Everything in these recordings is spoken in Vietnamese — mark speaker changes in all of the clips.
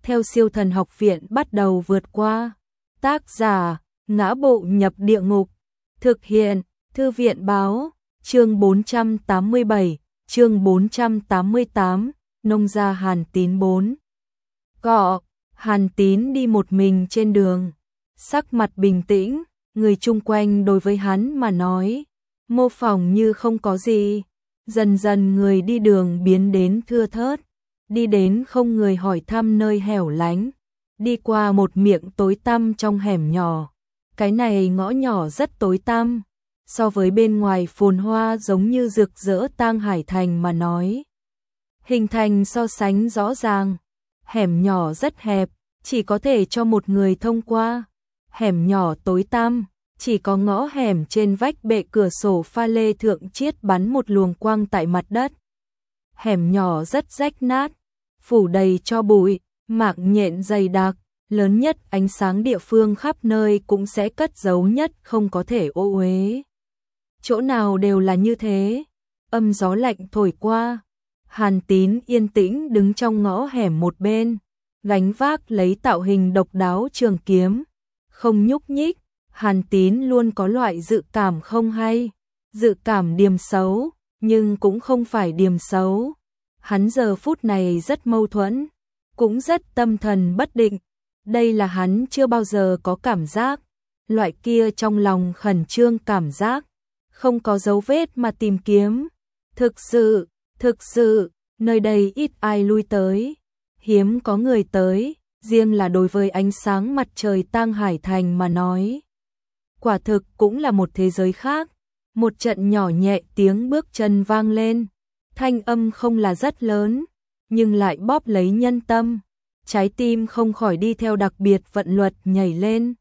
Speaker 1: theo Siêu Thần Học Viện bắt đầu vượt qua. Tác giả: Ngã Bộ Nhập Địa Ngục. Thực hiện: Thư viện báo. Chương 487, chương 488, nông gia Hàn Tín 4. Hàn Tín đi một mình trên đường, sắc mặt bình tĩnh, người chung quanh đối với hắn mà nói, mô phỏng như không có gì. Dần dần người đi đường biến đến thưa thớt, đi đến không người hỏi thăm nơi hẻo lánh, đi qua một miệng tối tăm trong hẻm nhỏ. Cái này ngõ nhỏ rất tối tăm, so với bên ngoài phồn hoa giống như rực rỡ Tang Hải Thành mà nói, hình thành so sánh rõ ràng. Hẻm nhỏ rất hẹp, chỉ có thể cho một người thông qua. Hẻm nhỏ tối tăm, chỉ có ngõ hẻm trên vách bệ cửa sổ pha lê thượng chiết bắn một luồng quang tại mặt đất. Hẻm nhỏ rất rách nát, phủ đầy cho bụi, mạng nhện dày đặc, lớn nhất ánh sáng địa phương khắp nơi cũng sẽ cất giấu nhất không có thể ô uế. Chỗ nào đều là như thế, âm gió lạnh thổi qua. Hàn Tín yên tĩnh đứng trong ngõ hẻm một bên, gánh vác lấy tạo hình độc đáo trường kiếm, không nhúc nhích. Hàn Tín luôn có loại dự cảm không hay, dự cảm điềm xấu, nhưng cũng không phải điềm xấu. Hắn giờ phút này rất mâu thuẫn, cũng rất tâm thần bất định. Đây là hắn chưa bao giờ có cảm giác, loại kia trong lòng khẩn trương cảm giác, không có dấu vết mà tìm kiếm. Thực sự, nơi đây ít ai lui tới, hiếm có người tới, riêng là đối với ánh sáng mặt trời Tang Hải Thành mà nói. Quả thực cũng là một thế giới khác. Một trận nhỏ nhẹ tiếng bước chân vang lên, thanh âm không là rất lớn, nhưng lại bóp lấy nhân tâm, trái tim không khỏi đi theo đặc biệt vận luật nhảy lên.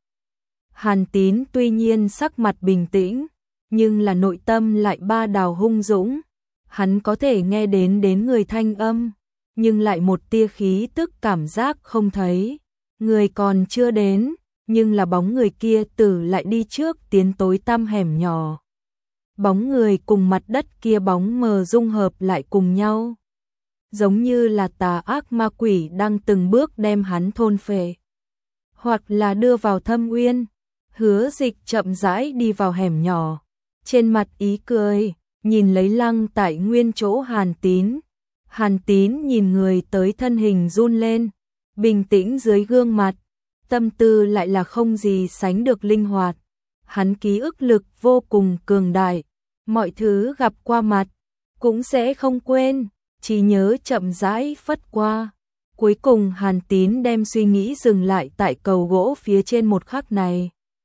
Speaker 1: Hàn Tín tuy nhiên sắc mặt bình tĩnh, nhưng là nội tâm lại ba đào hung dũng. Hắn có thể nghe đến người thanh âm, nhưng lại một tia khí tức cảm giác không thấy. Người còn chưa đến, nhưng là bóng người kia từ lại đi trước tiến tối tăm hẻm nhỏ. Bóng người cùng mặt đất kia bóng mờ dung hợp lại cùng nhau, giống như là tà ác ma quỷ đang từng bước đem hắn thôn phệ, hoặc là đưa vào thâm uyên. Hứa Dịch chậm rãi đi vào hẻm nhỏ, trên mặt ý cười, nhìn lấy lăng tại nguyên chỗ Hàn Tín. Hàn Tín nhìn người tới thân hình run lên, bình tĩnh dưới gương mặt, tâm tư lại là không gì sánh được linh hoạt. Hắn ký ức lực vô cùng cường đại, mọi thứ gặp qua mặt cũng sẽ không quên, trí nhớ chậm rãi phất qua. Cuối cùng Hàn Tín đem suy nghĩ dừng lại tại cầu gỗ phía trên một khắc này.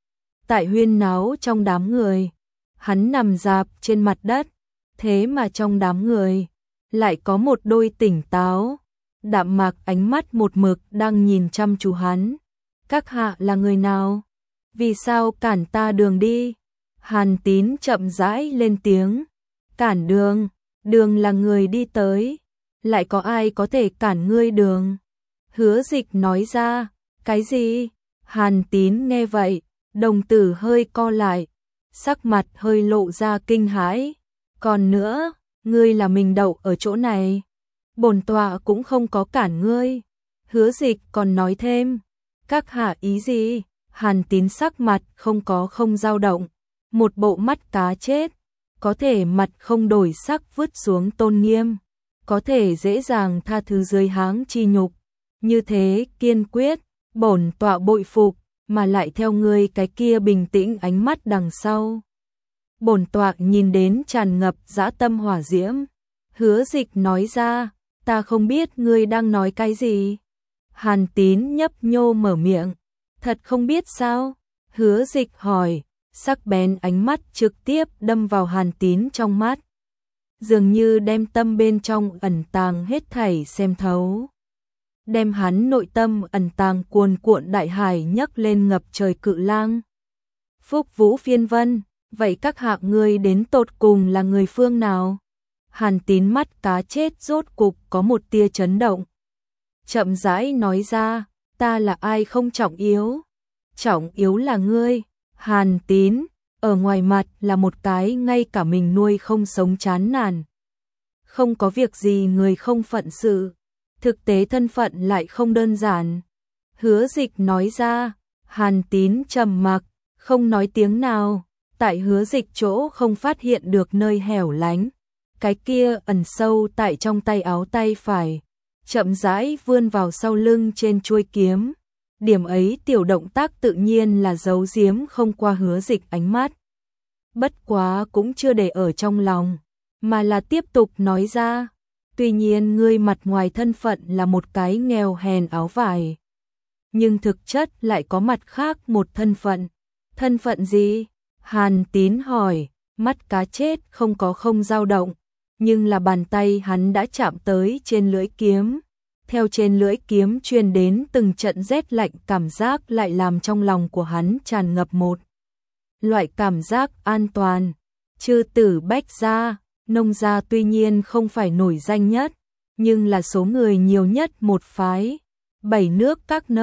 Speaker 1: Tại huyên náo trong đám người, hắn nằm rạp trên mặt đất, thế mà trong đám người lại có một đôi tỉnh táo, đạm mạc ánh mắt một mực đang nhìn chăm chú hắn. Các hạ là người nào? Vì sao cản ta đường đi? Hàn Tín chậm rãi lên tiếng. Cản đường? Đường là người đi tới, lại có ai có thể cản ngươi đường? Hứa Dịch nói ra. Cái gì? Hàn Tín nghe vậy, đồng tử hơi co lại, sắc mặt hơi lộ ra kinh hãi. Còn nữa, ngươi là mình đậu ở chỗ này, bổn tọa cũng không có cản ngươi. Hứa Dịch còn nói thêm. Các hạ ý gì? Hàn Tín sắc mặt không dao động, một bộ mắt cá chết, có thể mặt không đổi sắc vứt xuống tôn nghiêm, có thể dễ dàng tha thứ dưới háng chi nhục, như thế kiên quyết, bổn tọa bội phục. Mà lại theo ngươi cái kia bình tĩnh ánh mắt đằng sau, bổn tọa nhìn đến tràn ngập dã tâm hỏa diễm. Hứa Dịch nói ra. Ta không biết ngươi đang nói cái gì. Hàn Tín nhấp nhô mở miệng. Thật không biết sao? Hứa Dịch hỏi, sắc bén ánh mắt trực tiếp đâm vào Hàn Tín trong mắt, dường như đem tâm bên trong ẩn tàng hết thảy xem thấu, đem hắn nội tâm ẩn tàng cuồn cuộn đại hải nhấc lên ngập trời cự lang. Phúc Vũ Phiên Vân, vậy các hạ ngươi đến tột cùng là người phương nào? Hàn Tín mắt cá chết rốt cục có một tia chấn động, chậm rãi nói ra. Ta là ai không trọng yếu, trọng yếu là ngươi. Hàn Tín ở ngoài mặt là một cái ngay cả mình nuôi không sống chán nản, không có việc gì người không phận sự, thực tế thân phận lại không đơn giản. Hứa Dịch nói ra. Hàn Tín trầm mặc, không nói tiếng nào. Tại Hứa Dịch chỗ không phát hiện được nơi hẻo lánh, cái kia ẩn sâu tại trong tay áo tay phải, chậm rãi vươn vào sau lưng trên chuôi kiếm. Điểm ấy tiểu động tác tự nhiên là giấu giếm không qua Hứa Dịch ánh mắt. Bất quá cũng chưa để ở trong lòng, mà là tiếp tục nói ra. Tuy nhiên ngươi mặt ngoài thân phận là một cái nghèo hèn áo vải, nhưng thực chất lại có mặt khác một thân phận. Thân phận gì? Hàn Tín hỏi, mắt cá chết không dao động, nhưng là bàn tay hắn đã chạm tới trên lưỡi kiếm. Theo trên lưỡi kiếm truyền đến từng trận rét lạnh, cảm giác lại làm trong lòng của hắn tràn ngập một loại cảm giác an toàn. Chư tử Bách gia, Nông gia tuy nhiên không phải nổi danh nhất, nhưng là số người nhiều nhất một phái. 7 nước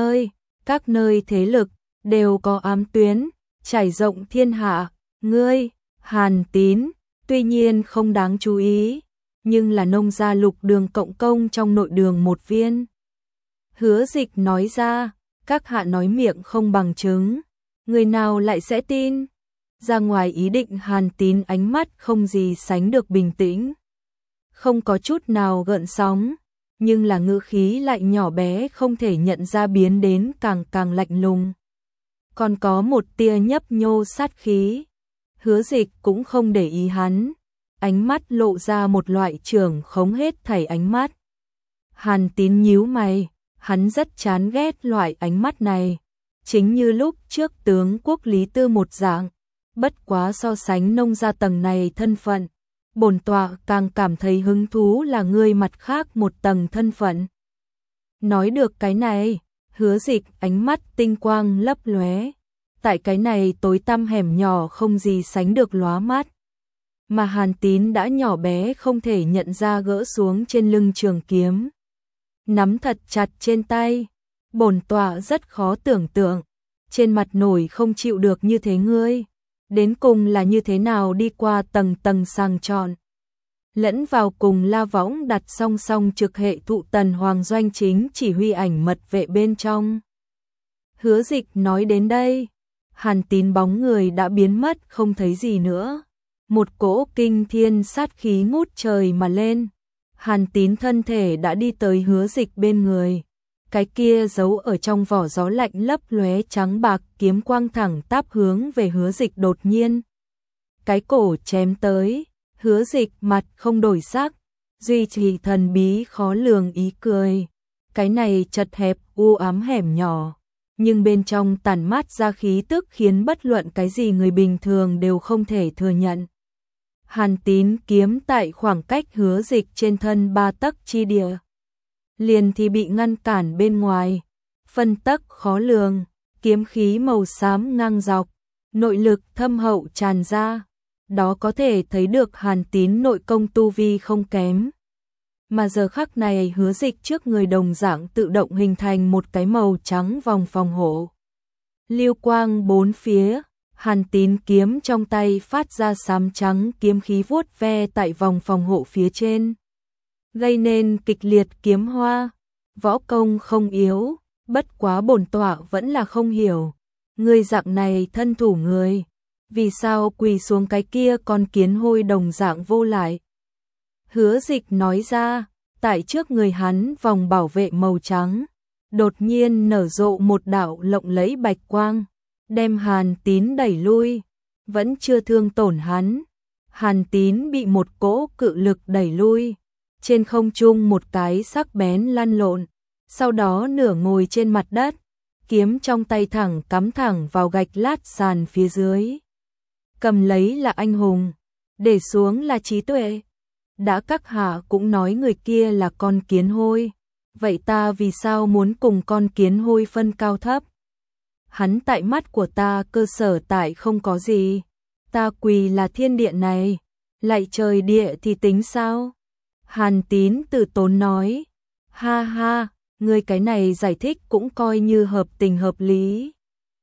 Speaker 1: các nơi thế lực đều có ám tuyến trải rộng thiên hạ. Ngươi, Hàn Tín, tuy nhiên không đáng chú ý, nhưng là Nông gia Lục Đường cộng công trong nội đường một viên. Hứa Dịch nói ra. Các hạ nói miệng không bằng chứng, người nào lại sẽ tin? Ra ngoài ý định, Hàn Tín ánh mắt không gì sánh được bình tĩnh, không có chút nào gợn sóng, nhưng là ngữ khí lại nhỏ bé không thể nhận ra, biến đến càng lạnh lùng, còn có một tia nhấp nhô sát khí. Hứa Dịch cũng không để ý hắn, ánh mắt lộ ra một loại trưởng khống hết thảy ánh mắt. Hàn Tín nhíu mày, hắn rất chán ghét loại ánh mắt này, chính như lúc trước tướng quốc Lý Tư một dạng. Bất quá so sánh Nông gia tầng này thân phận, bổn tọa càng cảm thấy hứng thú là ngươi mặt khác một tầng thân phận. Nói được cái này, Hứa Dịch ánh mắt tinh quang lấp lóe, tại cái này tối tăm hẻm nhỏ không gì sánh được lóa mắt, mà Hàn Tín đã nhỏ bé không thể nhận ra gỡ xuống trên lưng trường kiếm, nắm thật chặt trên tay. Bổn tọa rất khó tưởng tượng, trên mặt nổi không chịu được như thế ngươi, đến cùng là như thế nào đi qua tầng tầng sàng chọn, lẫn vào cùng La Võng đặt song song trực hệ thụ Tần Hoàng doanh chính chỉ huy ảnh mật vệ bên trong. Hứa Dịch nói đến đây, Hàn Tín bóng người đã biến mất không thấy gì nữa, một cỗ kinh thiên sát khí ngút trời mà lên. Hàn Tín thân thể đã đi tới Hứa Dịch bên người, cái kia giấu ở trong vỏ gió lạnh lấp lóe trắng bạc kiếm quang thẳng tắp hướng về Hứa Dịch đột nhiên. Cái cổ chém tới, Hứa Dịch mặt không đổi sắc, duy trì thần bí khó lường ý cười. Cái này chật hẹp u ám hẻm nhỏ, nhưng bên trong tản mát ra khí tức khiến bất luận cái gì người bình thường đều không thể thừa nhận. Hàn Tín kiếm tại khoảng cách Hứa Dịch trên thân 3 tấc chi địa, liền thì bị ngăn cản bên ngoài, phân tấc khó lường, kiếm khí màu xám ngang dọc, nội lực thâm hậu tràn ra, đó có thể thấy được Hàn Tín nội công tu vi không kém. Mà giờ khắc này Hứa Dịch trước người đồng dạng tự động hình thành một cái màu trắng vòng phòng hộ. Lưu quang bốn phía, Hàn Tín kiếm trong tay phát ra xám trắng kiếm khí vuốt ve tại vòng phòng hộ phía trên, gây nên kịch liệt kiếm hoa. Võ công không yếu, bất quá bổn tọa vẫn là không hiểu, người dạng này thân thủ người, vì sao quỳ xuống cái kia con kiến hôi đồng dạng vô lại. Hứa Dịch nói ra, tại trước người hắn vòng bảo vệ màu trắng, đột nhiên nở rộ một đạo lộng lẫy bạch quang, đem Hàn Tín đẩy lui, vẫn chưa thương tổn hắn. Hàn Tín bị một cỗ cự lực đẩy lui, trên không trung một cái sắc bén lăn lộn, sau đó nửa ngồi trên mặt đất, kiếm trong tay thẳng cắm thẳng vào gạch lát sàn phía dưới. Cầm lấy là anh hùng, để xuống là trí tuệ. Đã các hạ cũng nói người kia là con kiến hôi, vậy ta vì sao muốn cùng con kiến hôi phân cao thấp? Hắn tại mắt của ta cơ sở tại không có gì, ta quỳ là thiên địa này, lại trời địa thì tính sao? Hàn Tín từ tốn nói, ha ha, ngươi cái này giải thích cũng coi như hợp tình hợp lý.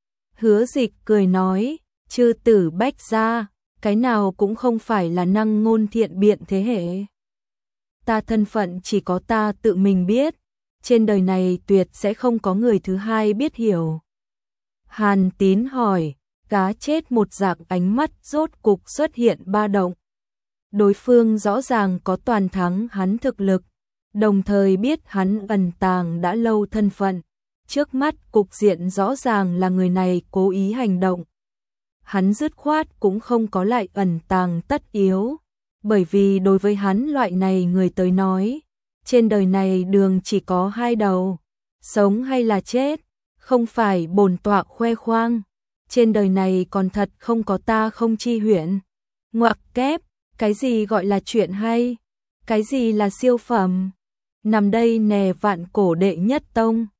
Speaker 1: Hứa Dịch cười nói, chư tử Bách gia, cái nào cũng không phải là năng ngôn thiện biện thế hệ. Ta thân phận chỉ có ta tự mình biết, trên đời này tuyệt sẽ không có người thứ hai biết hiểu. Hàn Tín hỏi, cá chết một dạng ánh mắt rốt cục xuất hiện ba động. Đối phương rõ ràng có toàn thắng hắn thực lực, đồng thời biết hắn ẩn tàng đã lâu thân phận. Trước mắt cục diện rõ ràng là người này cố ý hành động. Hắn dứt khoát cũng không có lại ẩn tàng tất yếu, bởi vì đối với hắn loại này người tới nói, trên đời này đường chỉ có hai đầu, sống hay là chết, không phải bổn tọa khoe khoang. Trên đời này còn thật không có ta không chi huyện. Ngoặc kép, cái gì gọi là chuyện hay? Cái gì là siêu phẩm? Nằm đây nè vạn cổ đệ nhất tông.